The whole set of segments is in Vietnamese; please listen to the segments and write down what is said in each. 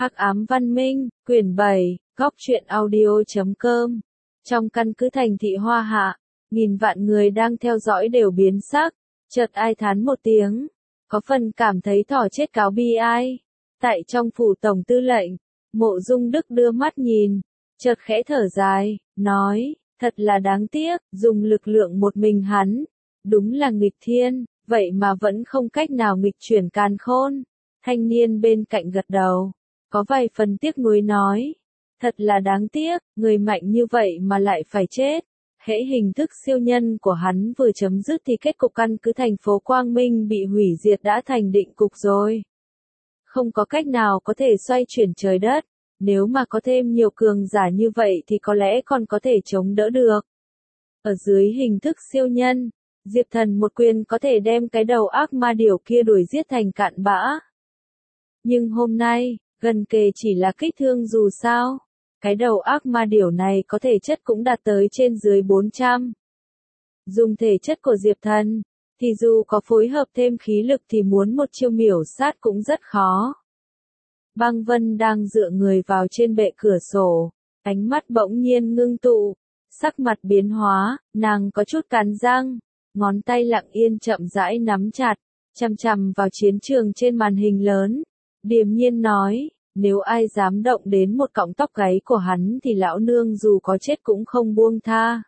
Hắc ám văn minh, quyển 7, góc truyện audio.com. Trong căn cứ thành thị Hoa Hạ, nghìn vạn người đang theo dõi đều biến sắc, chợt ai thán một tiếng, có phần cảm thấy thỏ chết cáo bi ai. Tại trong phủ tổng tư lệnh, Mộ Dung Đức đưa mắt nhìn, chợt khẽ thở dài, nói, thật là đáng tiếc, dùng lực lượng một mình hắn, đúng là nghịch thiên, vậy mà vẫn không cách nào nghịch chuyển càn khôn. Thanh niên bên cạnh gật đầu, có vài phần tiếc nuối nói, thật là đáng tiếc, người mạnh như vậy mà lại phải chết. Hễ hình thức siêu nhân của hắn vừa chấm dứt thì kết cục căn cứ thành phố Quang Minh bị hủy diệt đã thành định cục rồi. Không có cách nào có thể xoay chuyển trời đất, nếu mà có thêm nhiều cường giả như vậy thì có lẽ còn có thể chống đỡ được. Ở dưới hình thức siêu nhân, Diệp Thần một quyền có thể đem cái đầu ác ma điểu kia đuổi giết thành cạn bã. Nhưng hôm nay, gần kề chỉ là kích thương dù sao. Cái đầu ác ma điểu này có thể chất cũng đạt tới trên dưới 400. Dùng thể chất của Diệp Thần, thì dù có phối hợp thêm khí lực thì muốn một chiêu miểu sát cũng rất khó. Băng Vân đang dựa người vào trên bệ cửa sổ, ánh mắt bỗng nhiên ngưng tụ, sắc mặt biến hóa, nàng có chút cắn răng, ngón tay lặng yên chậm rãi nắm chặt, chằm chằm vào chiến trường trên màn hình lớn, điềm nhiên nói. Nếu ai dám động đến một cọng tóc gáy của hắn thì lão nương dù có chết cũng không buông tha.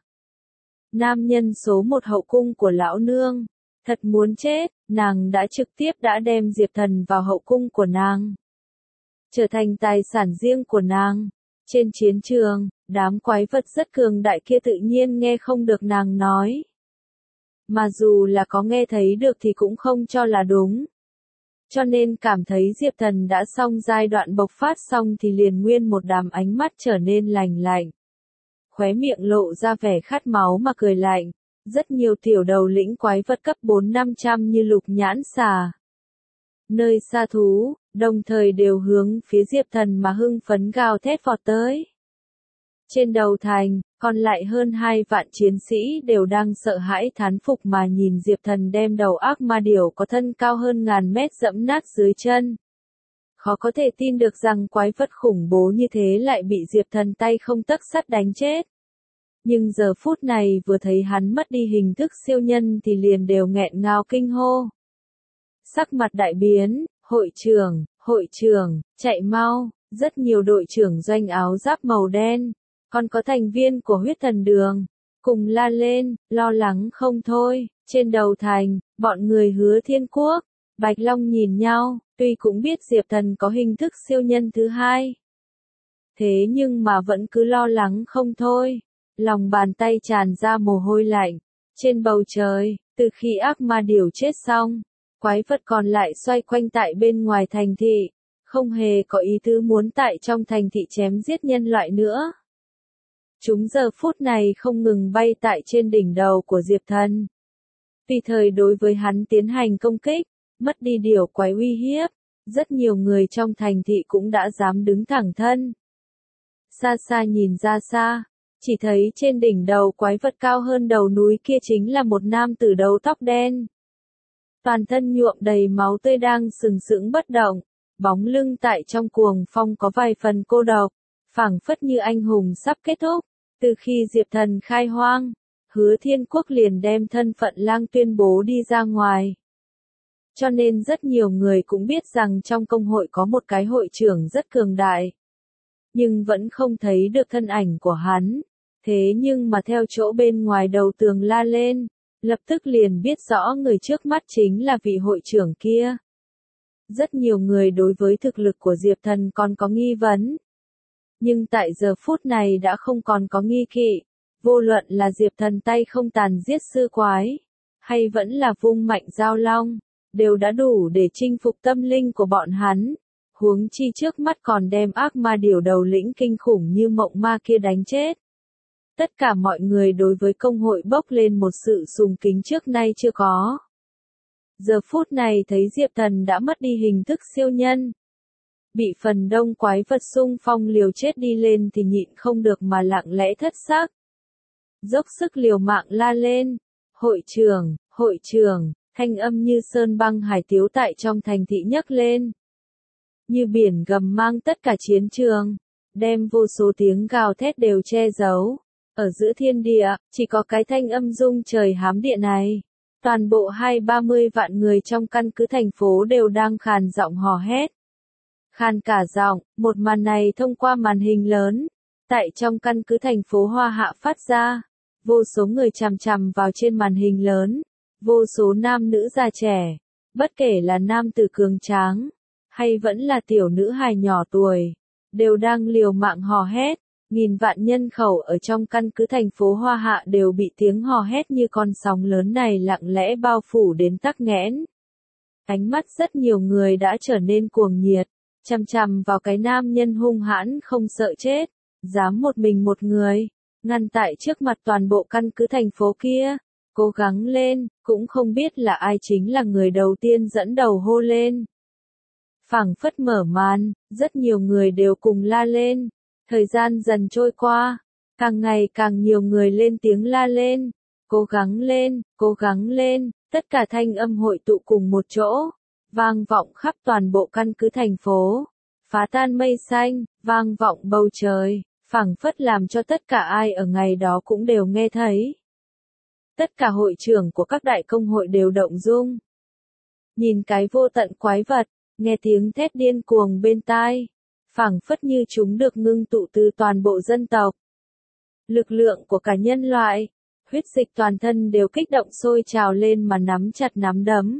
Nam nhân số một hậu cung của lão nương, thật muốn chết, nàng đã trực tiếp đem Diệp Thần vào hậu cung của nàng. Trở thành tài sản riêng của nàng. Trên chiến trường, đám quái vật rất cường đại kia tự nhiên nghe không được nàng nói. Mà dù là có nghe thấy được thì cũng không cho là đúng. Cho nên cảm thấy Diệp Thần đã xong giai đoạn bộc phát xong thì liền nguyên một đám ánh mắt trở nên lành lạnh. Khóe miệng lộ ra vẻ khát máu mà cười lạnh. Rất nhiều tiểu đầu lĩnh quái vật cấp 4-500 như lục nhãn xà. Nơi xa thú, đồng thời đều hướng phía Diệp Thần mà hưng phấn gào thét vọt tới. Trên đầu thành, còn lại hơn 2 vạn chiến sĩ đều đang sợ hãi thán phục mà nhìn Diệp Thần đem đầu ác ma điểu có thân cao hơn ngàn mét dẫm nát dưới chân. Khó có thể tin được rằng quái vật khủng bố như thế lại bị Diệp Thần tay không tấc sắt đánh chết. Nhưng giờ phút này vừa thấy hắn mất đi hình thức siêu nhân thì liền đều nghẹn ngào kinh hô. Sắc mặt đại biến, hội trưởng, chạy mau, rất nhiều đội trưởng doanh áo giáp màu đen. Còn có thành viên của huyết thần đường, cùng la lên, lo lắng không thôi. Trên đầu thành, bọn người Hứa Thiên Quốc, Bạch Long nhìn nhau, tuy cũng biết Diệp Thần có hình thức siêu nhân thứ hai. Thế nhưng mà vẫn cứ lo lắng không thôi. Lòng bàn tay tràn ra mồ hôi lạnh. Trên bầu trời, từ khi ác ma điểu chết xong, quái vật còn lại xoay quanh tại bên ngoài thành thị, không hề có ý tứ muốn tại trong thành thị chém giết nhân loại nữa. Chúng giờ phút này không ngừng bay tại trên đỉnh đầu của Diệp Thần. Vì thời đối với hắn tiến hành công kích, mất đi điều quái uy hiếp, rất nhiều người trong thành thị cũng đã dám đứng thẳng thân. Xa xa nhìn ra xa, chỉ thấy trên đỉnh đầu quái vật cao hơn đầu núi kia chính là một nam tử đầu tóc đen. Toàn thân nhuộm đầy máu tươi đang sừng sững bất động, bóng lưng tại trong cuồng phong có vài phần cô độc, phảng phất như anh hùng sắp kết thúc. Từ khi Diệp Thần khai hoang, Hứa Thiên Quốc liền đem thân phận lang tuyên bố đi ra ngoài. Cho nên rất nhiều người cũng biết rằng trong công hội có một cái hội trưởng rất cường đại. Nhưng vẫn không thấy được thân ảnh của hắn. Thế nhưng mà theo chỗ bên ngoài đầu tường la lên, lập tức liền biết rõ người trước mắt chính là vị hội trưởng kia. Rất nhiều người đối với thực lực của Diệp Thần còn có nghi vấn. Nhưng tại giờ phút này đã không còn có nghi kỵ, vô luận là Diệp Thần tay không tàn giết sư quái, hay vẫn là vung mạnh giao long, đều đã đủ để chinh phục tâm linh của bọn hắn, huống chi trước mắt còn đem ác ma điểu đầu lĩnh kinh khủng như mộng ma kia đánh chết. Tất cả mọi người đối với công hội bốc lên một sự sùng kính trước nay chưa có. Giờ phút này thấy Diệp Thần đã mất đi hình thức siêu nhân. Bị phần đông quái vật xung phong liều chết đi lên thì nhịn không được mà lặng lẽ thất sắc. Dốc sức liều mạng la lên. Hội trưởng, thanh âm như sơn băng hải tiếu tại trong thành thị nhấc lên. như biển gầm mang tất cả chiến trường, đem vô số tiếng gào thét đều che giấu. Ở giữa thiên địa, chỉ có cái thanh âm rung trời hám địa này. Toàn bộ 20-30 vạn người trong căn cứ thành phố đều đang khàn giọng hò hét. Khàn cả giọng, một màn này thông qua màn hình lớn, tại trong căn cứ thành phố Hoa Hạ phát ra. Vô số người chằm chằm vào trên màn hình lớn, vô số nam nữ già trẻ, bất kể là nam tử cường tráng, hay vẫn là tiểu nữ hài nhỏ tuổi, đều đang liều mạng hò hét. Nghìn vạn nhân khẩu ở trong căn cứ thành phố Hoa Hạ đều bị tiếng hò hét như con sóng lớn này lặng lẽ bao phủ đến tắc nghẽn. Ánh mắt rất nhiều người đã trở nên cuồng nhiệt, chằm chằm vào cái nam nhân hung hãn không sợ chết, dám một mình một người, ngăn tại trước mặt toàn bộ căn cứ thành phố kia, cố gắng lên, cũng không biết là ai chính là người đầu tiên dẫn đầu hô lên. Phảng phất mở màn, rất nhiều người đều cùng la lên. Thời gian dần trôi qua, càng ngày càng nhiều người lên tiếng la lên, cố gắng lên, tất cả thanh âm hội tụ cùng một chỗ, vang vọng khắp toàn bộ căn cứ thành phố, phá tan mây xanh, vang vọng bầu trời, phảng phất làm cho tất cả ai ở ngày đó cũng đều nghe thấy. Tất cả hội trưởng của các đại công hội đều động dung. Nhìn cái vô tận quái vật, nghe tiếng thét điên cuồng bên tai. Phảng phất như chúng được ngưng tụ từ toàn bộ dân tộc. Lực lượng của cả nhân loại, huyết dịch toàn thân đều kích động sôi trào lên mà nắm chặt nắm đấm.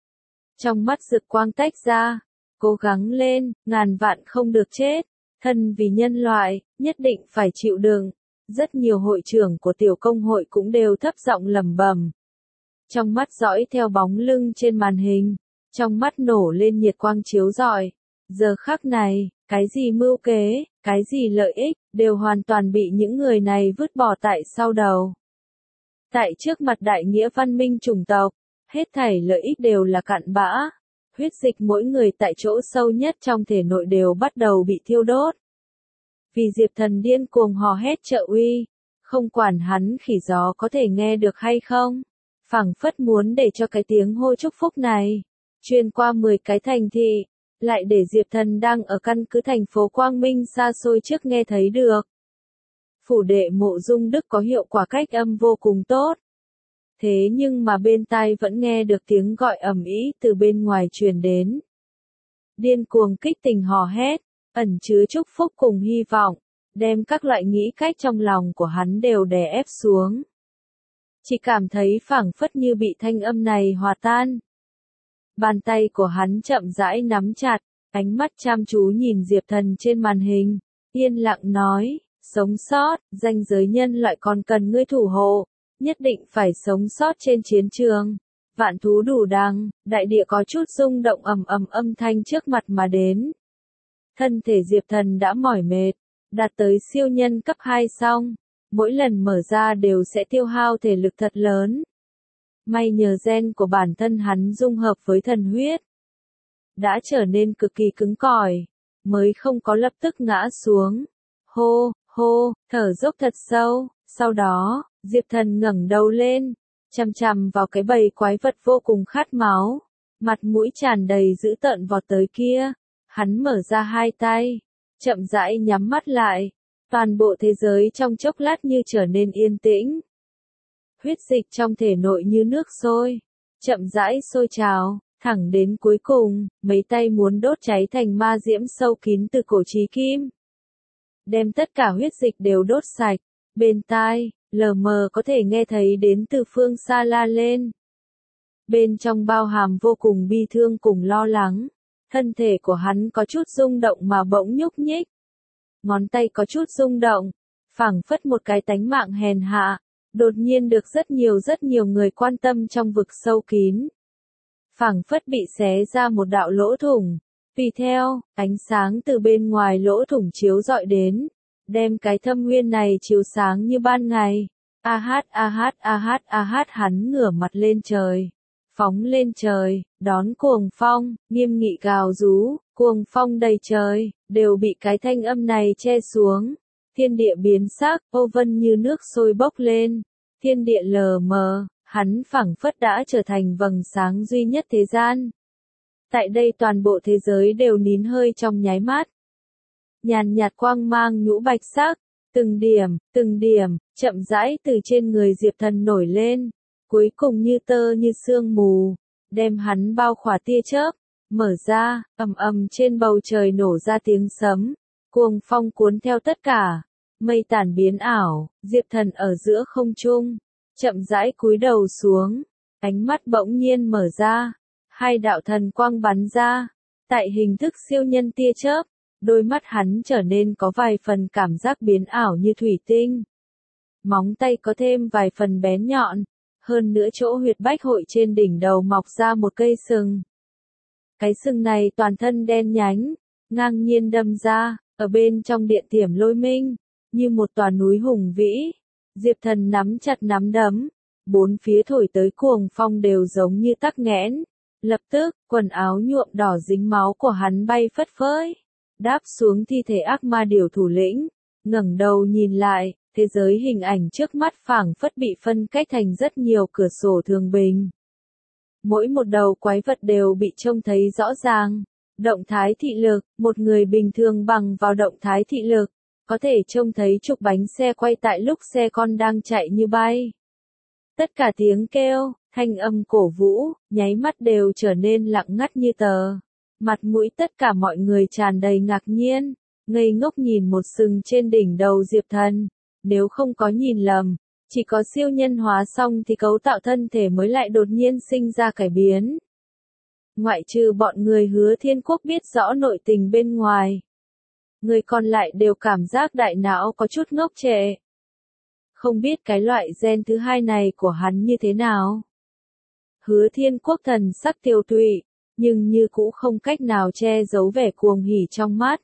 Trong mắt rực quang tách ra, cố gắng lên, ngàn vạn không được chết, thân vì nhân loại, nhất định phải chịu đựng. Rất nhiều hội trưởng của tiểu công hội cũng đều thấp giọng lẩm bẩm. Trong mắt dõi theo bóng lưng trên màn hình, trong mắt nổ lên nhiệt quang chiếu rọi. Giờ khắc này, cái gì mưu kế, cái gì lợi ích, đều hoàn toàn bị những người này vứt bỏ tại sau đầu. Tại trước mặt đại nghĩa văn minh chủng tộc, hết thảy lợi ích đều là cặn bã. Huyết dịch mỗi người tại chỗ sâu nhất trong thể nội đều bắt đầu bị thiêu đốt. Vì Diệp Thần điên cuồng hò hét trợ uy, không quản hắn khỉ gió có thể nghe được hay không. Phảng phất muốn để cho cái tiếng hô chúc phúc này truyền qua 10 cái thành thị, lại để Diệp Thần đang ở căn cứ thành phố Quang Minh xa xôi trước nghe thấy được. Phủ đệ Mộ Dung Đức có hiệu quả cách âm vô cùng tốt. Thế nhưng mà bên tai vẫn nghe được tiếng gọi ầm ĩ từ bên ngoài truyền đến. Điên cuồng kích tình hò hét, ẩn chứa chúc phúc cùng hy vọng, đem các loại nghĩ cách trong lòng của hắn đều đè ép xuống. Chỉ cảm thấy phảng phất như bị thanh âm này hòa tan. Bàn tay của hắn chậm rãi nắm chặt, ánh mắt chăm chú nhìn Diệp Thần trên màn hình, yên lặng nói, sống sót, ranh giới nhân loại còn cần ngươi thủ hộ, nhất định phải sống sót trên chiến trường. Vạn thú đủ đằng, đại địa có chút rung động ầm ầm âm thanh trước mặt mà đến. Thân thể Diệp Thần đã mỏi mệt, đạt tới siêu nhân cấp 2 xong, mỗi lần mở ra đều sẽ tiêu hao thể lực thật lớn. May nhờ gen của bản thân hắn dung hợp với thần huyết, đã trở nên cực kỳ cứng cỏi, mới không có lập tức ngã xuống. Hô, hô, thở dốc thật sâu, sau đó, Diệp Thần ngẩng đầu lên, chằm chằm vào cái bầy quái vật vô cùng khát máu, mặt mũi tràn đầy dữ tợn vọt tới kia. Hắn mở ra hai tay, chậm rãi nhắm mắt lại, toàn bộ thế giới trong chốc lát như trở nên yên tĩnh. Huyết dịch trong thể nội như nước sôi, chậm rãi sôi trào, thẳng đến cuối cùng, mấy tay muốn đốt cháy thành ma diễm sâu kín từ cổ chí kim. Đem tất cả huyết dịch đều đốt sạch, bên tai, lờ mờ có thể nghe thấy đến từ phương xa la lên. Bên trong bao hàm vô cùng bi thương cùng lo lắng. Thân thể của hắn có chút rung động mà bỗng nhúc nhích. Ngón tay có chút rung động, phảng phất một cái tánh mạng hèn hạ, đột nhiên được rất nhiều người quan tâm trong vực sâu kín. Phảng phất bị xé ra một đạo lỗ thủng, tùy theo, ánh sáng từ bên ngoài lỗ thủng chiếu rọi đến, đem cái thâm nguyên này chiếu sáng như ban ngày. Hắn ngửa mặt lên trời. Phóng lên trời, đón cuồng phong, nghiêm nghị gào rú, cuồng phong đầy trời, đều bị cái thanh âm này che xuống. Thiên địa biến sắc, ô vân như nước sôi bốc lên, thiên địa lờ mờ, hắn phảng phất đã trở thành vầng sáng duy nhất thế gian. Tại đây toàn bộ thế giới đều nín hơi trong nháy mắt. Nhàn nhạt quang mang nhũ bạch sắc, từng điểm, chậm rãi từ trên người Diệp Thần nổi lên, cuối cùng như tơ như sương mù, đem hắn bao khỏa tia chớp, mở ra, ầm ầm trên bầu trời nổ ra tiếng sấm, cuồng phong cuốn theo tất cả, mây tản biến ảo, Diệp Thần ở giữa không trung, chậm rãi cúi đầu xuống, ánh mắt bỗng nhiên mở ra, hai đạo thần quang bắn ra, tại hình thức siêu nhân tia chớp, đôi mắt hắn trở nên có vài phần cảm giác biến ảo như thủy tinh. Móng tay có thêm vài phần bén nhọn, hơn nữa chỗ huyệt bách hội trên đỉnh đầu mọc ra một cây sừng. Cái sừng này toàn thân đen nhánh, ngang nhiên đâm ra, ở bên trong điện tiềm lôi minh, như một tòa núi hùng vĩ. Diệp Thần nắm chặt nắm đấm, bốn phía thổi tới cuồng phong đều giống như tắc nghẽn. Lập tức, quần áo nhuộm đỏ dính máu của hắn bay phất phới, đáp xuống thi thể ác ma điểu thủ lĩnh, ngẩng đầu nhìn lại, thế giới hình ảnh trước mắt phảng phất bị phân cách thành rất nhiều cửa sổ thường bình. Mỗi một đầu quái vật đều bị trông thấy rõ ràng. Động thái thị lực, một người bình thường bằng vào động thái thị lực, có thể trông thấy trục bánh xe quay tại lúc xe con đang chạy như bay. Tất cả tiếng kêu, thanh âm cổ vũ, nháy mắt đều trở nên lặng ngắt như tờ. Mặt mũi tất cả mọi người tràn đầy ngạc nhiên, ngây ngốc nhìn một sừng trên đỉnh đầu Diệp Thần. Nếu không có nhìn lầm, chỉ có siêu nhân hóa xong thì cấu tạo thân thể mới lại đột nhiên sinh ra cải biến. Ngoại trừ bọn người Hứa Thiên Quốc biết rõ nội tình bên ngoài. Người còn lại đều cảm giác đại não có chút ngốc trệ. Không biết cái loại gen thứ hai này của hắn như thế nào. Hứa Thiên Quốc thần sắc tiêu tụy, nhưng như cũ không cách nào che giấu vẻ cuồng hỉ trong mắt.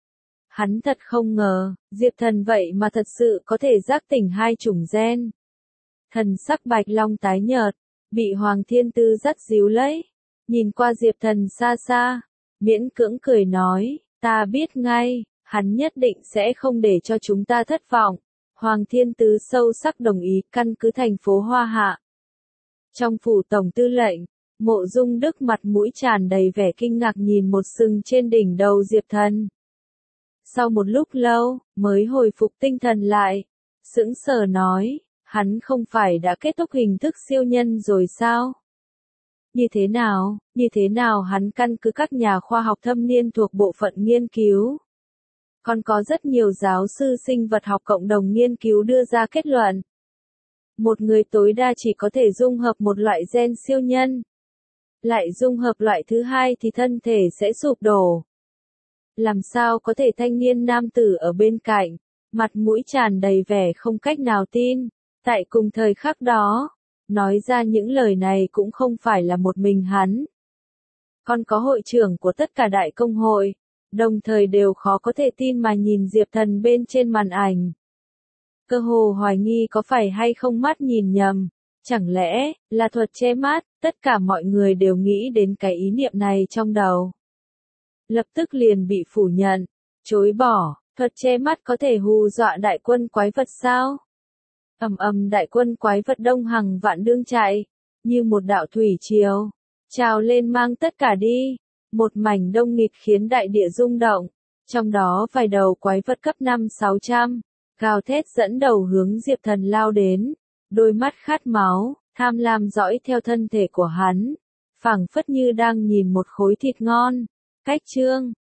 Hắn thật không ngờ, Diệp Thần vậy mà thật sự có thể giác tỉnh hai chủng gen. Thần sắc Bạch Long tái nhợt, bị Hoàng Thiên Tư dắt díu lấy. Nhìn qua Diệp Thần xa xa, miễn cưỡng cười nói, ta biết ngay, hắn nhất định sẽ không để cho chúng ta thất vọng. Hoàng Thiên Tứ sâu sắc đồng ý căn cứ thành phố Hoa Hạ. Trong phủ tổng tư lệnh, Mộ Dung Đức mặt mũi tràn đầy vẻ kinh ngạc nhìn một sừng trên đỉnh đầu Diệp Thần. Sau một lúc lâu, mới hồi phục tinh thần lại, sững sờ nói, hắn không phải đã kết thúc hình thức siêu nhân rồi sao? Như thế nào hắn căn cứ các nhà khoa học thâm niên thuộc bộ phận nghiên cứu. Còn có rất nhiều giáo sư sinh vật học cộng đồng nghiên cứu đưa ra kết luận. Một người tối đa chỉ có thể dung hợp một loại gen siêu nhân. Lại dung hợp loại thứ hai thì thân thể sẽ sụp đổ. Làm sao có thể thanh niên nam tử ở bên cạnh, mặt mũi tràn đầy vẻ không cách nào tin. Tại cùng thời khắc đó, nói ra những lời này cũng không phải là một mình hắn. Còn có hội trưởng của tất cả đại công hội, đồng thời đều khó có thể tin mà nhìn Diệp Thần bên trên màn ảnh. Cơ hồ hoài nghi có phải hay không mắt nhìn nhầm, chẳng lẽ là thuật che mắt, tất cả mọi người đều nghĩ đến cái ý niệm này trong đầu. Lập tức liền bị phủ nhận, chối bỏ, thuật che mắt có thể hù dọa đại quân quái vật sao? Đại quân quái vật đông hàng vạn đương chạy, như một đạo thủy triều, trào lên mang tất cả đi. Một mảnh đông nghịt khiến đại địa rung động, trong đó vài đầu quái vật cấp 5-600, gào thét dẫn đầu hướng Diệp Thần lao đến, đôi mắt khát máu, tham lam dõi theo thân thể của hắn, phảng phất như đang nhìn một khối thịt ngon. Cách chương